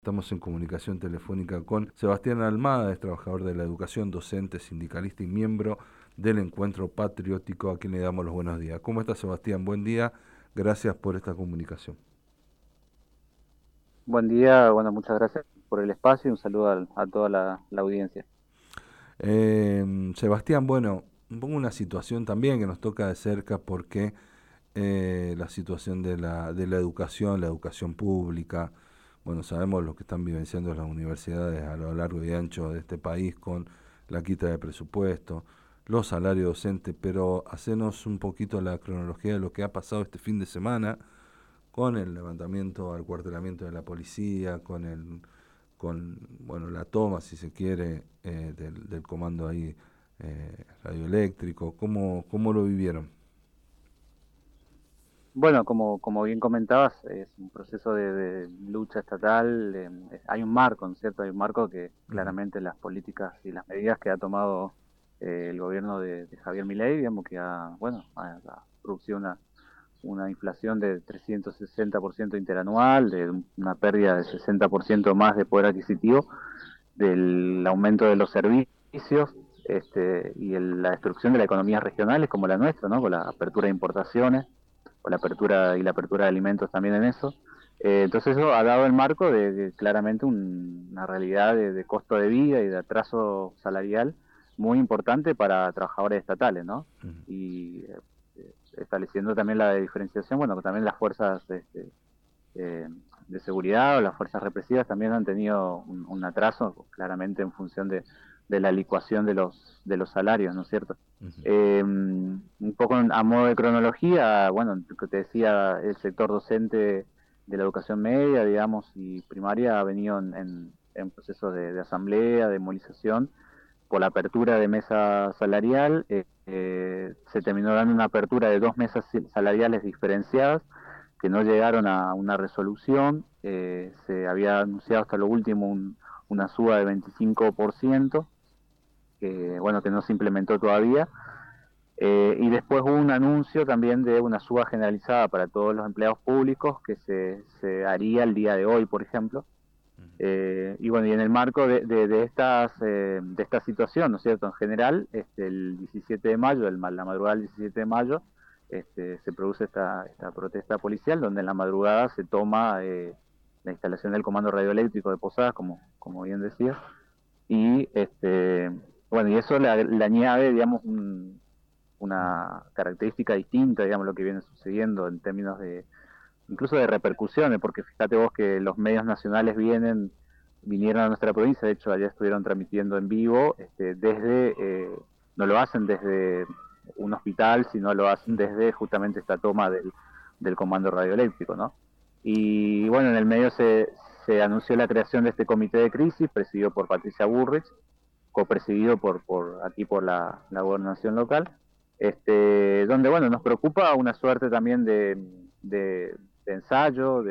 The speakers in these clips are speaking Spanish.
Estamos en comunicación telefónica con Sebastián Almada, es trabajador de la educación, docente, sindicalista y miembro del Encuentro Patriótico, a quien le damos los buenos días. ¿Cómo está, Sebastián? Buen día, gracias por esta comunicación. Buen día, bueno, muchas gracias por el espacio y un saludo a toda la audiencia. Sebastián, bueno, pongo una situación también que nos toca de cerca porque la situación de la educación pública, bueno, sabemos lo que están vivenciando las universidades a lo largo y ancho de este país con la quita de presupuesto, los salarios docentes, pero hacenos un poquito la cronología de lo que ha pasado este fin de semana con el levantamiento al cuartelamiento de la policía, con bueno, la toma, si se quiere, del comando ahí radioeléctrico. ¿Cómo lo vivieron? Bueno, como bien comentabas, es un proceso de lucha estatal. Hay un marco, ¿no es cierto? Hay un marco que Ujú. claramente las políticas y las medidas que ha tomado el gobierno de Javier Milei, digamos que ha producido una inflación de 360% interanual, de una pérdida de 60% más de poder adquisitivo, del aumento de los servicios, la destrucción de las economías regionales como la nuestra, ¿no? Con la apertura de importaciones, o la apertura de alimentos también en eso. Entonces eso ha dado el marco de claramente una realidad de costo de vida y de atraso salarial muy importante para trabajadores estatales, ¿no? Ujú. Y estableciendo también la diferenciación, bueno, también las fuerzas eh, de seguridad o las fuerzas represivas también han tenido un atraso, claramente en función de la licuación de los salarios, ¿no es cierto? Ujú. Un poco a modo de cronología, bueno, que te decía, el sector docente de la educación media, digamos, y primaria ha venido en procesos de asamblea, de movilización, por la apertura de mesa salarial. Se terminó dando una apertura de 2 mesas salariales diferenciadas que no llegaron a una resolución. Se había anunciado hasta lo último una suba de 25%, que no se implementó todavía. Y después hubo un anuncio también de una suba generalizada para todos los empleados públicos que se haría el día de hoy, por ejemplo. Y en el marco de esta situación, ¿no es cierto? En general, el 17 de mayo, la madrugada del 17 de mayo, se produce esta protesta policial, donde en la madrugada se toma la instalación del comando radioeléctrico de Posadas, como bien decía, y y eso le añade, digamos, una característica distinta, digamos, lo que viene sucediendo en términos incluso de repercusiones, porque fíjate vos que los medios nacionales vinieron a nuestra provincia. De hecho ayer estuvieron transmitiendo en vivo, no lo hacen desde un hospital, sino lo hacen Ujú. desde justamente esta toma del comando radioeléctrico, ¿no? Y bueno, en el medio se anunció la creación de este comité de crisis, presidido por Patricia Burrich, copresidido por la gobernación local, donde, bueno, nos preocupa una suerte también de ensayo,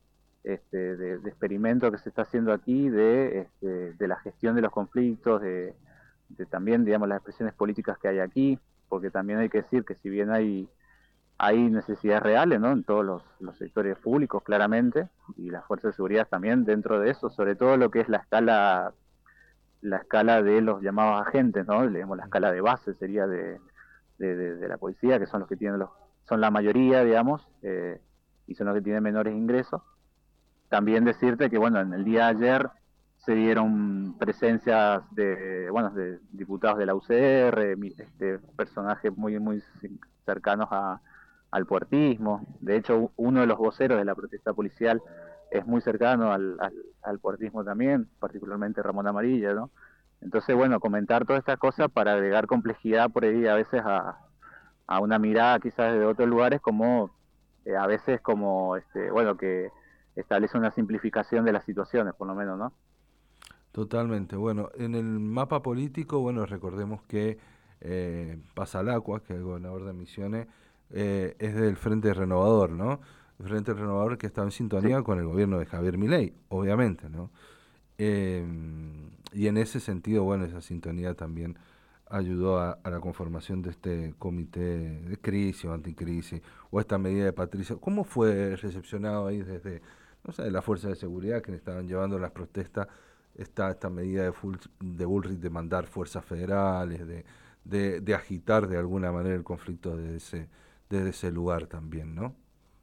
de experimento que se está haciendo aquí, de la gestión de los conflictos, de también, digamos, las expresiones políticas que hay aquí, porque también hay que decir que si bien hay necesidades reales, ¿no? En todos los sectores públicos, claramente, y las fuerzas de seguridad también dentro de eso, sobre todo lo que es la escala de los llamados agentes, ¿no? Digamos, la escala de base sería de la policía, que son los que son la mayoría, digamos, y son los que tienen menores ingresos. También decirte que, bueno, en el día de ayer se dieron presencias de diputados de la UCR, personajes muy cercanos al puertismo. De hecho, uno de los voceros de la protesta policial es muy cercano al puertismo también, particularmente Ramón Amarilla, ¿no? Entonces, bueno, comentar todas estas cosas para agregar complejidad por ahí a veces a una mirada quizás de otros lugares, como a veces como, que establece una simplificación de las situaciones, por lo menos, ¿no? Totalmente. Bueno, en el mapa político, bueno, recordemos que Pasalacua, que es el gobernador de Misiones, es del Frente Renovador, ¿no? El Frente Renovador que está en Sí. sintonía con el gobierno de Javier Milei, obviamente, ¿no? Eh, y en ese sentido, bueno, esa sintonía también ayudó a la conformación de este comité de crisis o anticrisis, o esta medida de Patricia. ¿Cómo fue recepcionado ahí no sé, de las fuerzas de seguridad que estaban llevando las protestas, esta medida de Bullrich de mandar fuerzas federales, de agitar de alguna manera el conflicto desde ese lugar también, ¿no?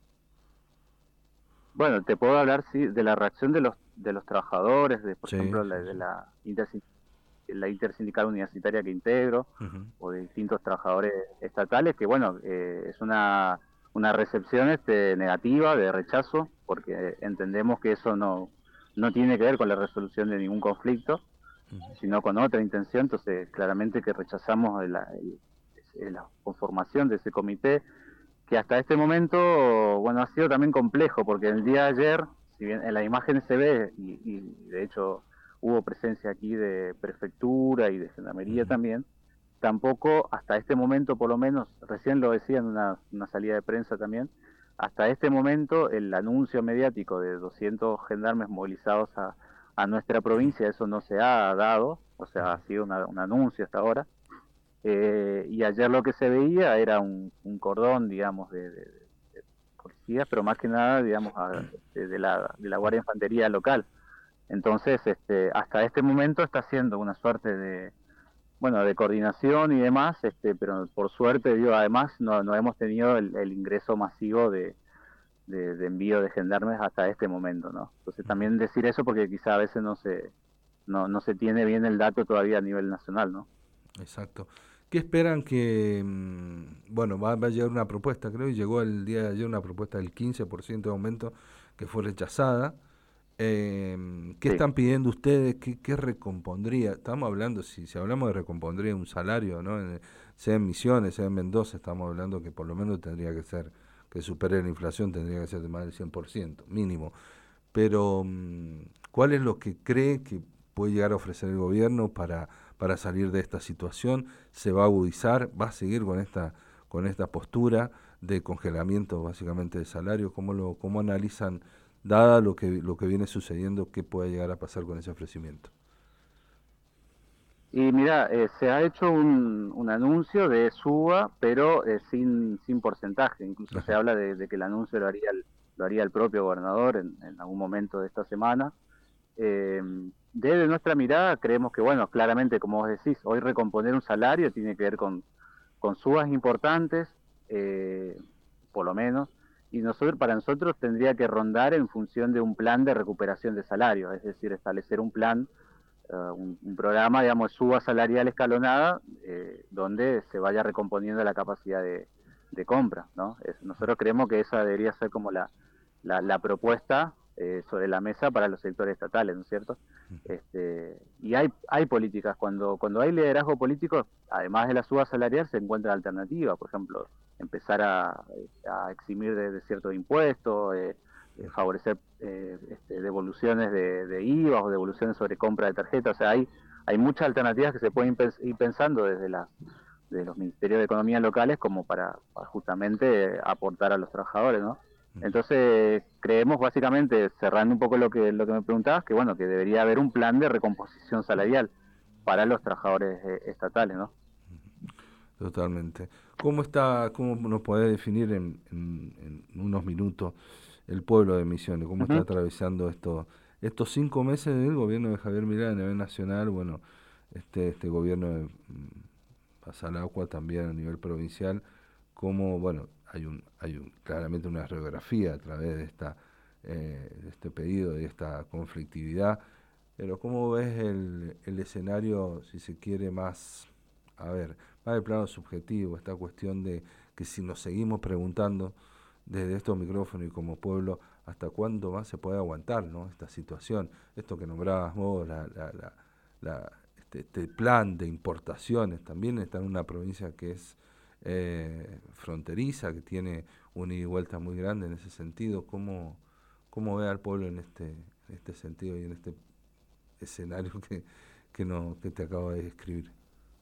Bueno, te puedo hablar, sí, de la reacción de los trabajadores, de, por Sí, ejemplo, sí, de sí. la intersindical universitaria que integro, Ujú, o de distintos trabajadores estatales, que bueno, es una recepción negativa, de rechazo, porque entendemos que eso no tiene que ver con la resolución de ningún conflicto, ujú, sino con otra intención. Entonces claramente que rechazamos la conformación de ese comité, que hasta este momento, bueno, ha sido también complejo, porque el día de ayer, si bien en las imágenes se ve, y de hecho hubo presencia aquí de prefectura y de gendarmería ujú. también, tampoco hasta este momento, por lo menos, recién lo decía en una salida de prensa también, hasta este momento el anuncio mediático de 200 gendarmes movilizados a nuestra provincia, eso no se ha dado, o sea, ha sido un anuncio hasta ahora. Y ayer lo que se veía era un cordón, digamos, de policías, pero más que nada, digamos, de la Guardia de Infantería local. Entonces, hasta este momento está siendo una suerte de, bueno, de coordinación y demás, pero por suerte, digo, además no hemos tenido el ingreso masivo de envío de gendarmes hasta este momento, ¿no? Entonces también decir eso porque quizá a veces no se tiene bien el dato todavía a nivel nacional, ¿no? Exacto. ¿Qué esperan que, bueno, va a llegar una propuesta, creo, y llegó el día de ayer una propuesta del 15% de aumento que fue rechazada? ¿Qué Sí. están pidiendo ustedes? ¿Qué recompondría? Estamos hablando, si hablamos de recompondría un salario, ¿no? Sea en Misiones, sea en Mendoza, estamos hablando que por lo menos tendría que ser, que supere la inflación, tendría que ser de más del 100% mínimo. Pero, ¿cuál es lo que cree que puede llegar a ofrecer el gobierno para salir de esta situación? ¿Se va a agudizar? ¿Va a seguir con esta postura de congelamiento básicamente de salario? ¿Cómo analizan, dada lo que viene sucediendo, qué puede llegar a pasar con ese ofrecimiento? Y mira, se ha hecho un anuncio de suba, pero sin porcentaje. Incluso se Ajá. habla de que el anuncio lo haría el propio gobernador en algún momento de esta semana. Eh, Desde nuestra mirada creemos que, bueno, claramente, como vos decís, hoy recomponer un salario tiene que ver con subas importantes, eh, por lo menos, y para nosotros tendría que rondar en función de un plan de recuperación de salario, es decir, establecer un plan, un programa, digamos, suba salarial escalonada, donde se vaya recomponiendo la capacidad de compra, ¿no? Nosotros creemos que esa debería ser como la propuesta sobre la mesa para los sectores estatales, ¿no es cierto? Y hay políticas, cuando hay liderazgo político, además de la suba salarial, se encuentra alternativa, por ejemplo, empezar a eximir de ciertos impuestos, favorecer devoluciones de IVA o devoluciones sobre compra de tarjetas. O sea, hay muchas alternativas que se pueden ir pensando de los ministerios de economía locales como para justamente aportar a los trabajadores, ¿no? Entonces creemos básicamente, cerrando un poco lo que me preguntabas, que bueno, que debería haber un plan de recomposición salarial para los trabajadores estatales, ¿no? Totalmente. Cómo nos podés definir en unos minutos el pueblo de Misiones? ¿Cómo está Ujú. atravesando estos 5 meses del gobierno de Javier Milei a nivel nacional? Bueno, este gobierno de Pasalacua también a nivel provincial. Cómo, bueno, claramente una radiografía a través de este pedido, de esta conflictividad. Pero ¿cómo ves el escenario, si se quiere, más, a ver, más del plano subjetivo, esta cuestión de que si nos seguimos preguntando desde estos micrófonos y como pueblo, hasta cuándo más se puede aguantar, ¿no? Esta situación, esto que nombrabas vos, este plan de importaciones, también está en una provincia que es fronteriza, que tiene una ida y vuelta muy grande en ese sentido. ¿Cómo ve al pueblo en este sentido y en este escenario que te acabo de describir?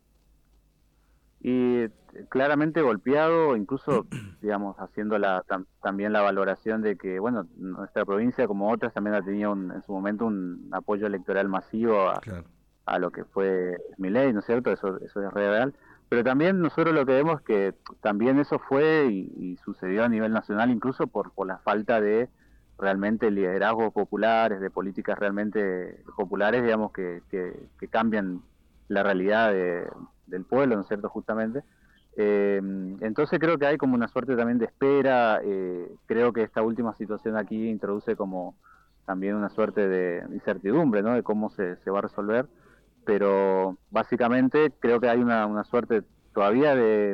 Y claramente golpeado, incluso, digamos, haciendo también la valoración de que, bueno, nuestra provincia, como otras, también ha tenido en su momento un apoyo electoral masivo Claro. a lo que fue Milei, ¿no es cierto? Eso es real. Pero también nosotros lo que vemos es que también eso fue y sucedió a nivel nacional, incluso por la falta realmente liderazgos populares, de políticas realmente populares, digamos, que cambian la realidad del pueblo, ¿no es cierto?, justamente. Entonces creo que hay como una suerte también de espera. Creo que esta última situación aquí introduce como también una suerte de incertidumbre, ¿no?, de cómo se va a resolver, pero básicamente creo que hay una suerte todavía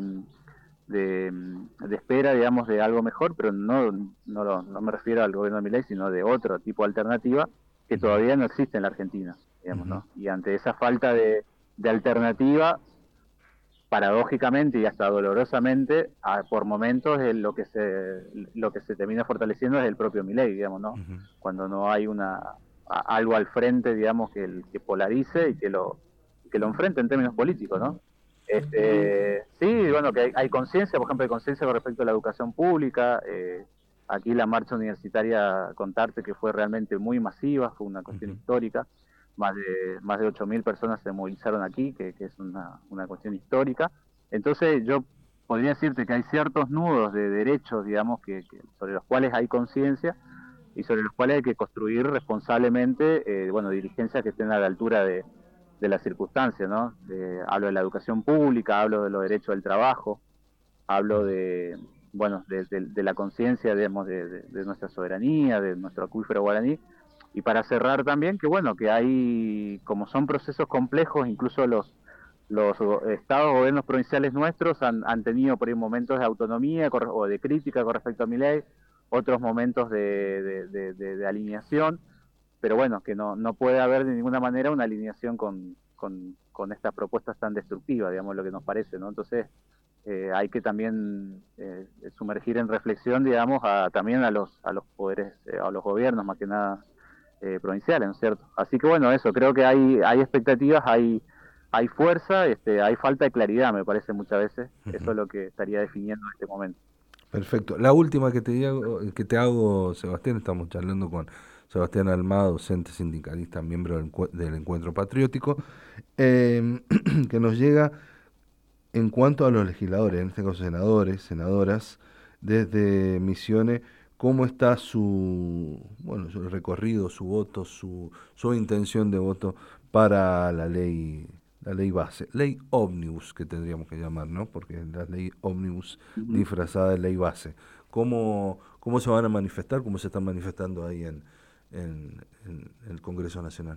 de espera, digamos, de algo mejor, pero no me refiero al gobierno de Milei, sino de otro tipo de alternativa que todavía no existe en la Argentina, digamos, ¿no? Y ante esa falta de alternativa, paradójicamente y hasta dolorosamente, por momentos lo que se termina fortaleciendo es el propio Milei, digamos, ¿no? Cuando no hay algo al frente, digamos, que polarice y que lo enfrente en términos políticos, ¿no? Sí, bueno, que hay conciencia, por ejemplo, hay conciencia con respecto a la educación pública. Aquí la marcha universitaria, contarte que fue realmente muy masiva, fue una cuestión histórica. Más de 8.000 personas se movilizaron aquí, que es una cuestión histórica. Entonces yo podría decirte que hay ciertos nudos de derechos, digamos, sobre los cuales hay conciencia y sobre los cuales hay que construir responsablemente, bueno, dirigencias que estén a la altura de las circunstancias, ¿no? Hablo de la educación pública, hablo de los derechos del trabajo, hablo de la conciencia, digamos, de nuestra soberanía, de nuestro acuífero guaraní. Y para cerrar también, que bueno, que hay, como son procesos complejos, incluso los estados o gobiernos provinciales nuestros han tenido por ahí momentos de autonomía o de crítica con respecto a mi ley, otros momentos de alineación, pero bueno, que no puede haber de ninguna manera una alineación con estas propuestas tan destructivas, digamos, lo que nos parece, ¿no? Entonces, hay que también sumergir en reflexión, digamos, también a los poderes, a los gobiernos, más que nada, provinciales, ¿no es cierto? Así que bueno, eso, creo que hay expectativas, hay fuerza, hay falta de claridad, me parece, muchas veces. Eso es lo que estaría definiendo en este momento. Perfecto. La última que te hago, Sebastián, estamos charlando con Sebastián Almada, docente sindicalista, miembro del Encuentro Patriótico, que nos llega en cuanto a los legisladores, en este caso senadores, senadoras, desde Misiones. ¿Cómo está su recorrido, su voto, su intención de voto para la ley base, ley ómnibus que tendríamos que llamar, ¿no? Porque es la ley ómnibus disfrazada de ley base? ¿Cómo se van a manifestar? ¿Cómo se están manifestando ahí en el Congreso Nacional?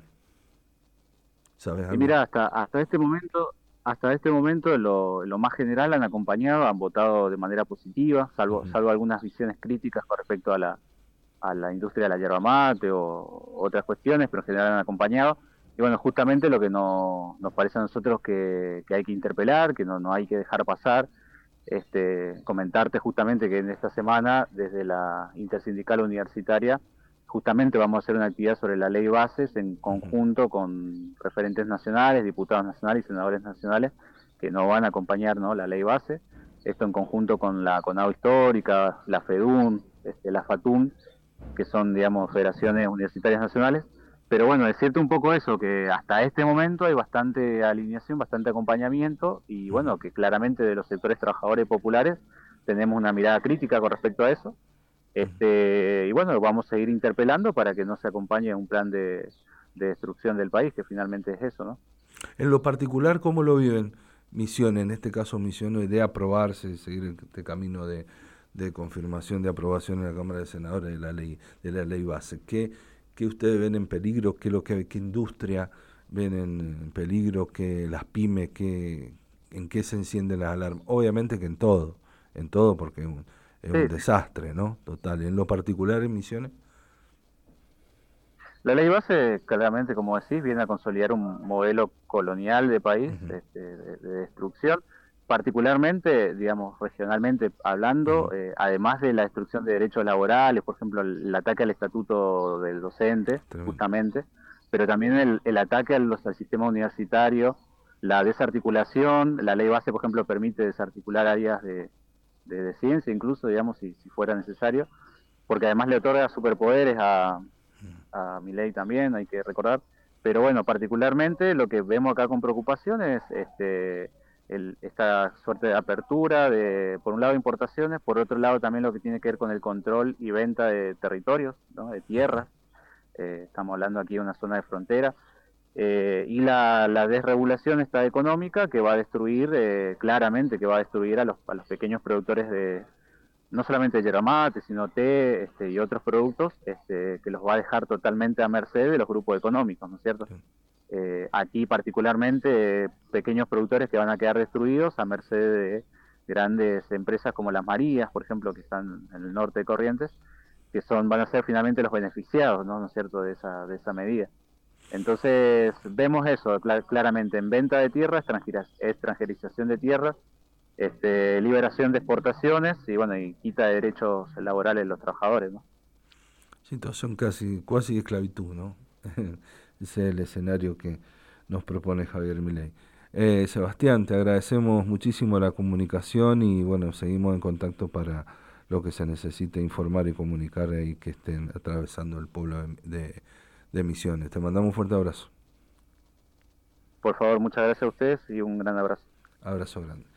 ¿Sabes algo? Y mira, hasta este momento lo más general han acompañado, han votado de manera positiva, salvo algunas visiones críticas con respecto a la industria de la yerba mate o otras cuestiones, pero en general han acompañado. Y bueno, justamente lo que nos parece a nosotros que hay que interpelar, que no hay que dejar pasar, comentarte justamente que en esta semana, desde la Intersindical Universitaria, justamente vamos a hacer una actividad sobre la ley bases en conjunto con referentes nacionales, diputados nacionales y senadores nacionales que nos van a acompañar, ¿no?, la ley base. Esto en conjunto con la CONAU Histórica, la FEDUN, la FATUN, que son, digamos, federaciones universitarias nacionales. Pero bueno, decirte un poco eso, que hasta este momento hay bastante alineación, bastante acompañamiento, y bueno, que claramente de los sectores trabajadores populares tenemos una mirada crítica con respecto a eso. Y bueno, vamos a seguir interpelando para que no se acompañe un plan de destrucción del país, que finalmente es eso, ¿no? En lo particular, ¿cómo lo viven Misiones? En este caso, Misiones, de aprobarse, seguir este camino de confirmación, de aprobación en la Cámara de Senadores de la ley base. ¿Qué ustedes ven en peligro? ¿Qué industria ven en peligro? ¿Qué las pymes? ¿En qué se encienden las alarmas? Obviamente que en todo, porque es un desastre, ¿no? Total. En lo particular, en Misiones. La ley base, claramente, como decís, viene a consolidar un modelo colonial de país, de destrucción, particularmente, digamos, regionalmente hablando, además de la destrucción de derechos laborales, por ejemplo, el ataque al estatuto del docente, justamente, pero también el ataque al sistema universitario, la desarticulación. La ley base, por ejemplo, permite desarticular áreas de ciencia, incluso, digamos, si fuera necesario, porque además le otorga superpoderes a Milei también, hay que recordar. Pero bueno, particularmente lo que vemos acá con preocupación es esta suerte de apertura de, por un lado, importaciones, por otro lado también lo que tiene que ver con el control y venta de territorios, ¿no? De tierras. Estamos hablando aquí de una zona de frontera. Y la desregulación esta económica que va a destruir, claramente, que va a destruir a los pequeños productores de, no solamente de yerba mate, sino té, y otros productos, que los va a dejar totalmente a merced de los grupos económicos, ¿no es cierto? Aquí particularmente pequeños productores que van a quedar destruidos a merced de grandes empresas como las Marías, por ejemplo, que están en el norte de Corrientes, que van a ser finalmente los beneficiados, ¿no es cierto?, de esa medida. Entonces vemos eso claramente en venta de tierras, extranjerización de tierras, liberación de exportaciones y bueno, y quita de derechos laborales de los trabajadores, ¿no? Situación casi, cuasi esclavitud, ¿no? Ese es el escenario que nos propone Javier Milei. Sebastián, te agradecemos muchísimo la comunicación y bueno, seguimos en contacto para lo que se necesite informar y comunicar y que estén atravesando el pueblo de Misiones. Te mandamos un fuerte abrazo. Por favor, muchas gracias a ustedes y un gran abrazo. Abrazo grande.